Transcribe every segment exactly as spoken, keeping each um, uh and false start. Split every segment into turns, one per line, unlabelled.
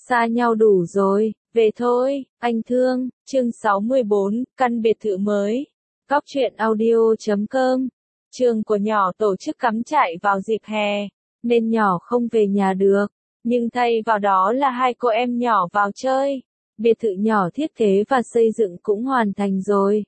Xa nhau đủ rồi, về thôi, anh thương. Chương sáu mươi bốn, căn biệt thự mới. Góc truyện audio chấm com. Trường của nhỏ tổ chức cắm trại vào dịp hè, nên nhỏ không về nhà được, nhưng thay vào đó là hai cô em nhỏ vào chơi. Biệt thự nhỏ thiết kế và xây dựng cũng hoàn thành rồi,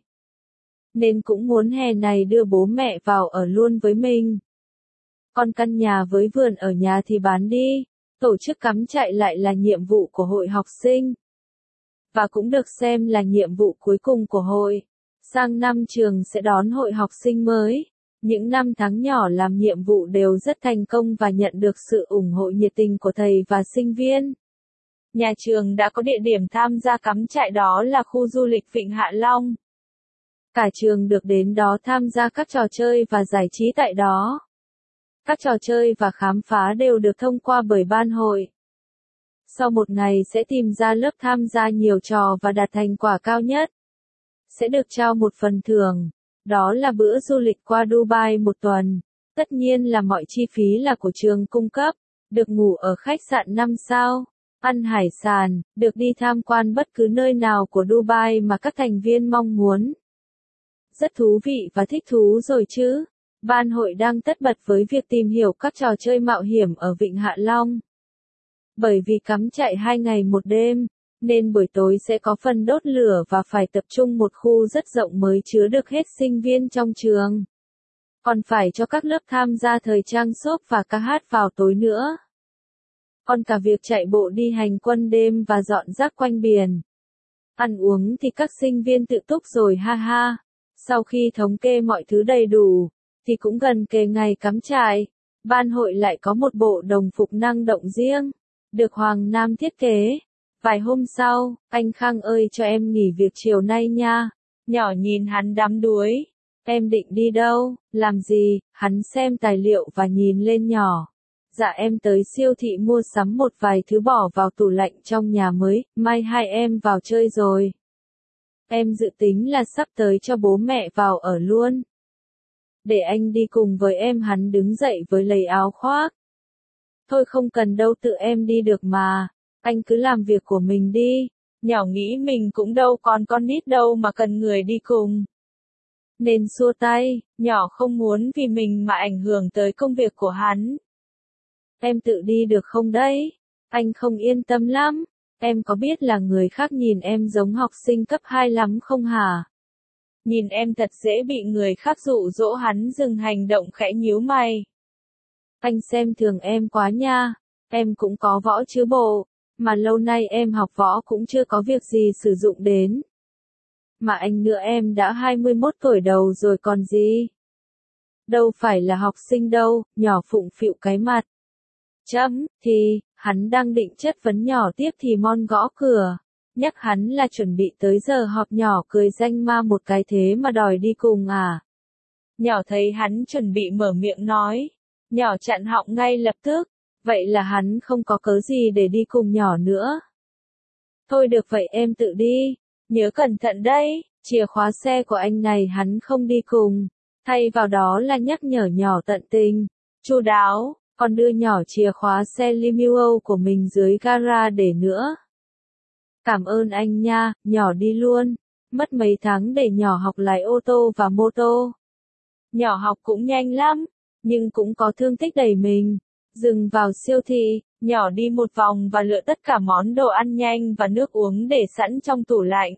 nên cũng muốn hè này đưa bố mẹ vào ở luôn với mình. Còn căn nhà với vườn ở nhà thì bán đi, tổ chức cắm trại lại là nhiệm vụ của hội học sinh, và cũng được xem là nhiệm vụ cuối cùng của hội. Sang năm trường sẽ đón hội học sinh mới. Những năm tháng nhỏ làm nhiệm vụ đều rất thành công và nhận được sự ủng hộ nhiệt tình của thầy và sinh viên. Nhà trường đã có địa điểm tham gia cắm trại, đó là khu du lịch Vịnh Hạ Long. Cả trường được đến đó tham gia các trò chơi và giải trí tại đó. Các trò chơi và khám phá đều được thông qua bởi ban hội. Sau một ngày sẽ tìm ra lớp tham gia nhiều trò và đạt thành quả cao nhất, sẽ được trao một phần thưởng, đó là bữa du lịch qua Dubai một tuần. Tất nhiên là mọi chi phí là của trường cung cấp, được ngủ ở khách sạn năm sao, ăn hải sản, được đi tham quan bất cứ nơi nào của Dubai mà các thành viên mong muốn. Rất thú vị và thích thú rồi chứ. Ban hội đang tất bật với việc tìm hiểu các trò chơi mạo hiểm ở Vịnh Hạ Long. Bởi vì cắm trại hai ngày một đêm, nên buổi tối sẽ có phần đốt lửa và phải tập trung một khu rất rộng mới chứa được hết sinh viên trong trường. Còn phải cho các lớp tham gia thời trang shop và ca hát vào tối nữa. Còn cả việc chạy bộ đi hành quân đêm và dọn rác quanh biển. Ăn uống thì các sinh viên tự túc rồi ha ha. Sau khi thống kê mọi thứ đầy đủ, thì cũng gần kề ngày cắm trại. Ban hội lại có một bộ đồng phục năng động riêng, được Hoàng Nam thiết kế. Vài hôm sau, anh Khang ơi cho em nghỉ việc chiều nay nha. Nhỏ nhìn hắn đắm đuối. Em định đi đâu, làm gì? Hắn xem tài liệu và nhìn lên nhỏ. Dạ em tới siêu thị mua sắm một vài thứ bỏ vào tủ lạnh trong nhà mới, mai hai em vào chơi rồi. Em dự tính là sắp tới cho bố mẹ vào ở luôn. Để anh đi cùng với em. Hắn đứng dậy với lấy áo khoác. Thôi không cần đâu, tự em đi được mà. Anh cứ làm việc của mình đi. Nhỏ nghĩ mình cũng đâu còn con nít đâu mà cần người đi cùng. Nên xua tay, nhỏ không muốn vì mình mà ảnh hưởng tới công việc của hắn. Em tự đi được không đấy? Anh không yên tâm lắm. Em có biết là người khác nhìn em giống học sinh cấp hai lắm không hả? Nhìn em thật dễ bị người khác dụ dỗ. Hắn dừng hành động khẽ nhíu mày. Anh xem thường em quá nha. Em cũng có võ chứ bộ. Mà lâu nay em học võ cũng chưa có việc gì sử dụng đến. Mà anh nữa, em đã hai mươi mốt tuổi đầu rồi còn gì. Đâu phải là học sinh đâu. Nhỏ phụng phịu cái mặt. Chấm, thì, hắn đang định chất vấn nhỏ tiếp thì Mon gõ cửa. Nhắc hắn là chuẩn bị tới giờ họp. Nhỏ cười danh ma một cái, thế mà đòi đi cùng à? Nhỏ thấy hắn chuẩn bị mở miệng nói. Nhỏ chặn họng ngay lập tức. Vậy là hắn không có cớ gì để đi cùng nhỏ nữa. Thôi được vậy em tự đi. Nhớ cẩn thận đấy. Chìa khóa xe của anh này hắn không đi cùng. Thay vào đó là nhắc nhở nhỏ tận tình, chu đáo. Còn đưa nhỏ chìa khóa xe limo của mình dưới gara để nữa. Cảm ơn anh nha, nhỏ đi luôn. Mất mấy tháng để nhỏ học lái ô tô và mô tô. Nhỏ học cũng nhanh lắm, nhưng cũng có thương tích đầy mình. Dừng vào siêu thị, nhỏ đi một vòng và lựa tất cả món đồ ăn nhanh và nước uống để sẵn trong tủ lạnh.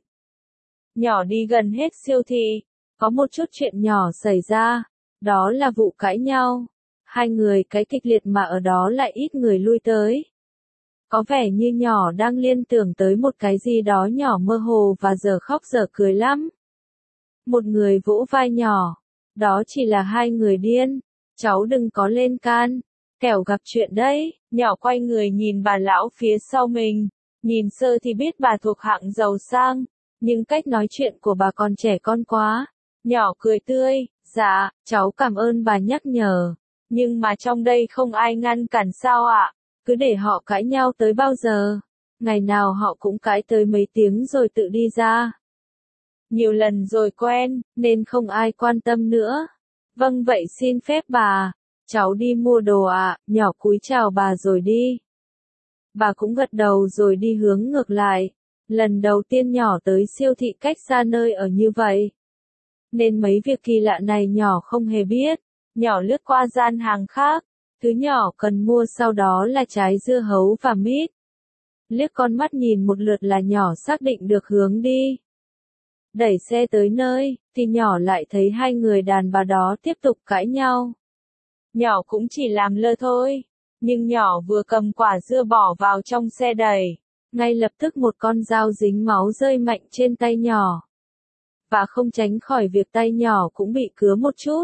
Nhỏ đi gần hết siêu thị, có một chút chuyện nhỏ xảy ra, đó là vụ cãi nhau. Hai người cái kịch liệt mà ở đó lại ít người lui tới. Có vẻ như nhỏ đang liên tưởng tới một cái gì đó, nhỏ mơ hồ và giờ khóc giờ cười lắm. Một người vỗ vai nhỏ. Đó chỉ là hai người điên. Cháu đừng có lên can. Kẻo gặp chuyện đấy. Nhỏ quay người nhìn bà lão phía sau mình. Nhìn sơ thì biết bà thuộc hạng giàu sang. Nhưng cách nói chuyện của bà còn trẻ con quá. Nhỏ cười tươi. Dạ, cháu cảm ơn bà nhắc nhở. Nhưng mà trong đây không ai ngăn cản sao ạ? Cứ để họ cãi nhau tới bao giờ? Ngày nào họ cũng cãi tới mấy tiếng rồi tự đi ra. Nhiều lần rồi quen, nên không ai quan tâm nữa. Vâng vậy xin phép bà. Cháu đi mua đồ ạ. Nhỏ cúi chào bà rồi đi. Bà cũng gật đầu rồi đi hướng ngược lại. Lần đầu tiên nhỏ tới siêu thị cách xa nơi ở như vậy. Nên mấy việc kỳ lạ này nhỏ không hề biết. Nhỏ lướt qua gian hàng khác. Thứ nhỏ cần mua sau đó là trái dưa hấu và mít. Liếc con mắt nhìn một lượt là nhỏ xác định được hướng đi. Đẩy xe tới nơi, thì nhỏ lại thấy hai người đàn bà đó tiếp tục cãi nhau. Nhỏ cũng chỉ làm lơ thôi. Nhưng nhỏ vừa cầm quả dưa bỏ vào trong xe đẩy. Ngay lập tức một con dao dính máu rơi mạnh trên tay nhỏ. Và không tránh khỏi việc tay nhỏ cũng bị cứa một chút.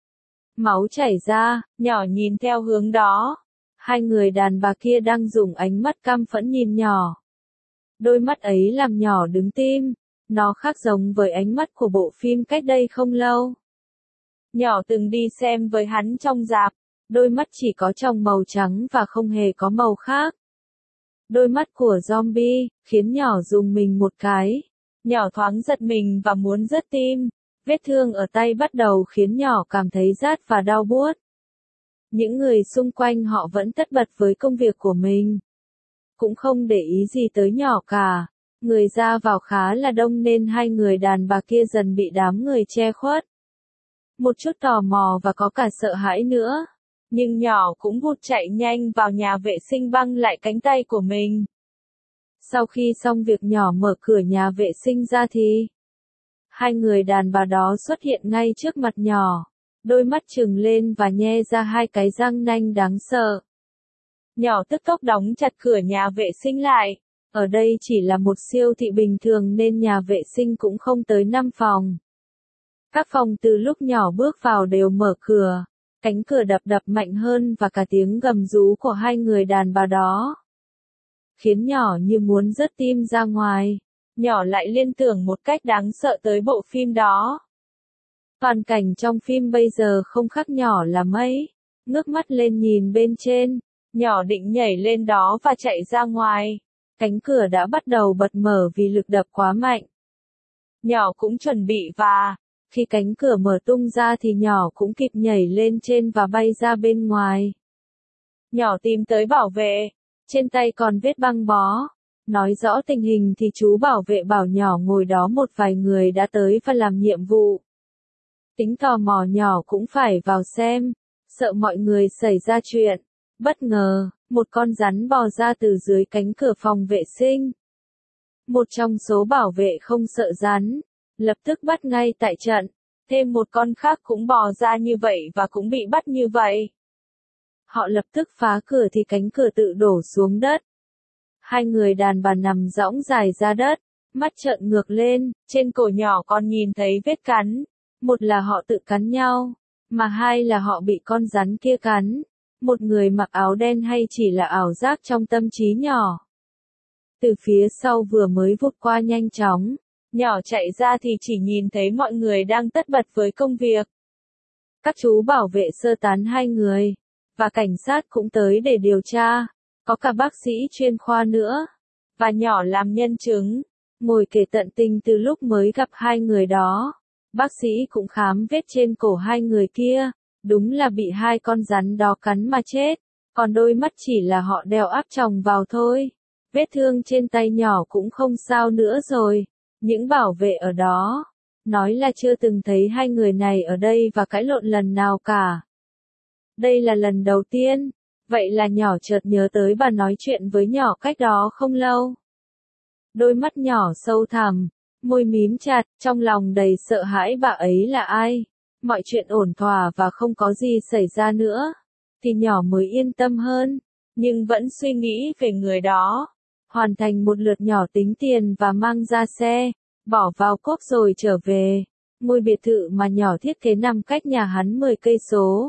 Máu chảy ra, nhỏ nhìn theo hướng đó. Hai người đàn bà kia đang dùng ánh mắt căm phẫn nhìn nhỏ. Đôi mắt ấy làm nhỏ đứng tim. Nó khác giống với ánh mắt của bộ phim cách đây không lâu. Nhỏ từng đi xem với hắn trong rạp. Đôi mắt chỉ có trong màu trắng và không hề có màu khác. Đôi mắt của zombie, khiến nhỏ rùng mình một cái. Nhỏ thoáng giật mình và muốn rớt tim. Vết thương ở tay bắt đầu khiến nhỏ cảm thấy rát và đau buốt. Những người xung quanh họ vẫn tất bật với công việc của mình. Cũng không để ý gì tới nhỏ cả. Người ra vào khá là đông nên hai người đàn bà kia dần bị đám người che khuất. Một chút tò mò và có cả sợ hãi nữa. Nhưng nhỏ cũng vụt chạy nhanh vào nhà vệ sinh băng lại cánh tay của mình. Sau khi xong việc nhỏ mở cửa nhà vệ sinh ra thì hai người đàn bà đó xuất hiện ngay trước mặt nhỏ. Đôi mắt trừng lên và nhe ra hai cái răng nanh đáng sợ. Nhỏ tức tốc đóng chặt cửa nhà vệ sinh lại. Ở đây chỉ là một siêu thị bình thường nên nhà vệ sinh cũng không tới năm phòng. Các phòng từ lúc nhỏ bước vào đều mở cửa. Cánh cửa đập đập mạnh hơn và cả tiếng gầm rú của hai người đàn bà đó. Khiến nhỏ như muốn rớt tim ra ngoài. Nhỏ lại liên tưởng một cách đáng sợ tới bộ phim đó. Toàn cảnh trong phim bây giờ không khác nhỏ là mấy. Ngước mắt lên nhìn bên trên. Nhỏ định nhảy lên đó và chạy ra ngoài. Cánh cửa đã bắt đầu bật mở vì lực đập quá mạnh. Nhỏ cũng chuẩn bị và, khi cánh cửa mở tung ra thì nhỏ cũng kịp nhảy lên trên và bay ra bên ngoài. Nhỏ tìm tới bảo vệ, trên tay còn vết băng bó. Nói rõ tình hình thì chú bảo vệ bảo nhỏ ngồi đó một vài người đã tới và làm nhiệm vụ. Tính tò mò nhỏ cũng phải vào xem, sợ mọi người xảy ra chuyện. Bất ngờ, một con rắn bò ra từ dưới cánh cửa phòng vệ sinh. Một trong số bảo vệ không sợ rắn, lập tức bắt ngay tại trận. Thêm một con khác cũng bò ra như vậy và cũng bị bắt như vậy. Họ lập tức phá cửa thì cánh cửa tự đổ xuống đất. Hai người đàn bà nằm rõng dài ra đất, mắt trợn ngược lên, trên cổ nhỏ còn nhìn thấy vết cắn. Một là họ tự cắn nhau, mà hai là họ bị con rắn kia cắn. Một người mặc áo đen hay chỉ là ảo giác trong tâm trí nhỏ. Từ phía sau vừa mới vụt qua nhanh chóng, nhỏ chạy ra thì chỉ nhìn thấy mọi người đang tất bật với công việc. Các chú bảo vệ sơ tán hai người, và cảnh sát cũng tới để điều tra, có cả bác sĩ chuyên khoa nữa, và nhỏ làm nhân chứng, ngồi kể tận tình từ lúc mới gặp hai người đó. Bác sĩ cũng khám vết trên cổ hai người kia. Đúng là bị hai con rắn đó cắn mà chết, còn đôi mắt chỉ là họ đeo áp tròng vào thôi. Vết thương trên tay nhỏ cũng không sao nữa rồi. Những bảo vệ ở đó nói là chưa từng thấy hai người này ở đây và cãi lộn lần nào cả. Đây là lần đầu tiên. Vậy là nhỏ chợt nhớ tới bà nói chuyện với nhỏ cách đó không lâu. Đôi mắt nhỏ sâu thẳm, môi mím chặt, trong lòng đầy sợ hãi bà ấy là ai. Mọi chuyện ổn thỏa và không có gì xảy ra nữa, thì nhỏ mới yên tâm hơn, nhưng vẫn suy nghĩ về người đó. Hoàn thành một lượt nhỏ tính tiền và mang ra xe, bỏ vào cốp rồi trở về. Ngôi biệt thự mà nhỏ thiết kế nằm cách nhà hắn mười cây số.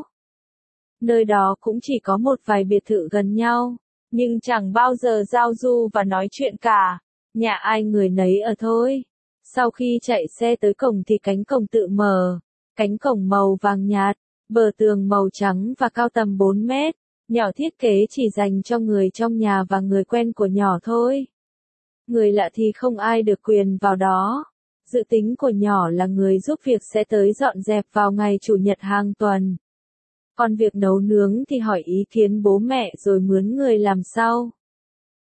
Nơi đó cũng chỉ có một vài biệt thự gần nhau, nhưng chẳng bao giờ giao du và nói chuyện cả. Nhà ai người nấy ở thôi. Sau khi chạy xe tới cổng thì cánh cổng tự mở. Cánh cổng màu vàng nhạt, bờ tường màu trắng và cao tầm bốn mét. Nhỏ thiết kế chỉ dành cho người trong nhà và người quen của nhỏ thôi. Người lạ thì không ai được quyền vào đó. Dự tính của nhỏ là người giúp việc sẽ tới dọn dẹp vào ngày chủ nhật hàng tuần. Còn việc nấu nướng thì hỏi ý kiến bố mẹ rồi mướn người làm sau.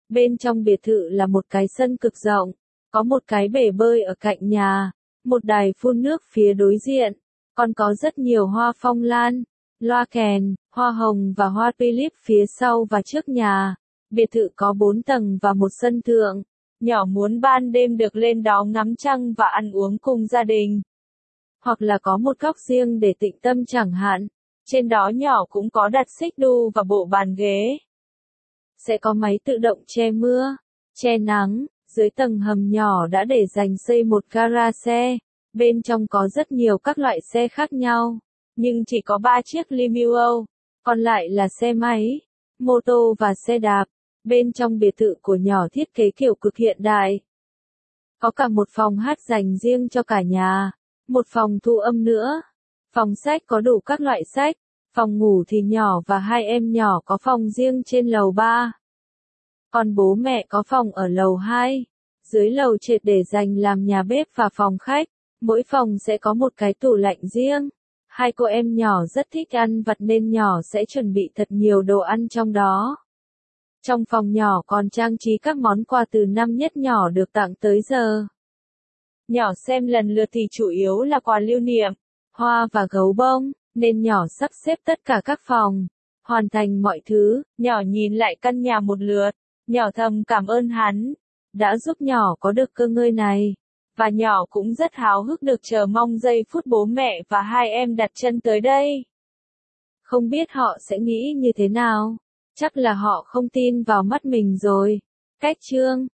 Bên trong biệt thự là một cái sân cực rộng, có một cái bể bơi ở cạnh nhà, một đài phun nước phía đối diện, còn có rất nhiều hoa phong lan, loa kèn, hoa hồng và hoa tulip phía sau và trước nhà. Biệt thự có bốn tầng và một sân thượng. Nhỏ muốn ban đêm được lên đó ngắm trăng và ăn uống cùng gia đình. Hoặc là có một góc riêng để tĩnh tâm chẳng hạn. Trên đó nhỏ cũng có đặt xích đu và bộ bàn ghế. Sẽ có máy tự động che mưa, che nắng. Dưới tầng hầm nhỏ đã để dành xây một gara xe. Bên trong có rất nhiều các loại xe khác nhau. Nhưng chỉ có ba chiếc limo, còn lại là xe máy, mô tô và xe đạp. Bên trong biệt thự của nhỏ thiết kế kiểu cực hiện đại. Có cả một phòng hát dành riêng cho cả nhà, một phòng thu âm nữa. Phòng sách có đủ các loại sách, phòng ngủ thì nhỏ và hai em nhỏ có phòng riêng trên lầu ba. Còn bố mẹ có phòng ở lầu hai, dưới lầu trệt để dành làm nhà bếp và phòng khách. Mỗi phòng sẽ có một cái tủ lạnh riêng. Hai cô em nhỏ rất thích ăn vặt nên nhỏ sẽ chuẩn bị thật nhiều đồ ăn trong đó. Trong phòng nhỏ còn trang trí các món quà từ năm nhất nhỏ được tặng tới giờ. Nhỏ xem lần lượt thì chủ yếu là quà lưu niệm, hoa và gấu bông, nên nhỏ sắp xếp tất cả các phòng. Hoàn thành mọi thứ, nhỏ nhìn lại căn nhà một lượt, nhỏ thầm cảm ơn hắn, đã giúp nhỏ có được cơ ngơi này. Và nhỏ cũng rất háo hức được chờ mong giây phút bố mẹ và hai em đặt chân tới đây. Không biết họ sẽ nghĩ như thế nào? Chắc là họ không tin vào mắt mình rồi. Cách chương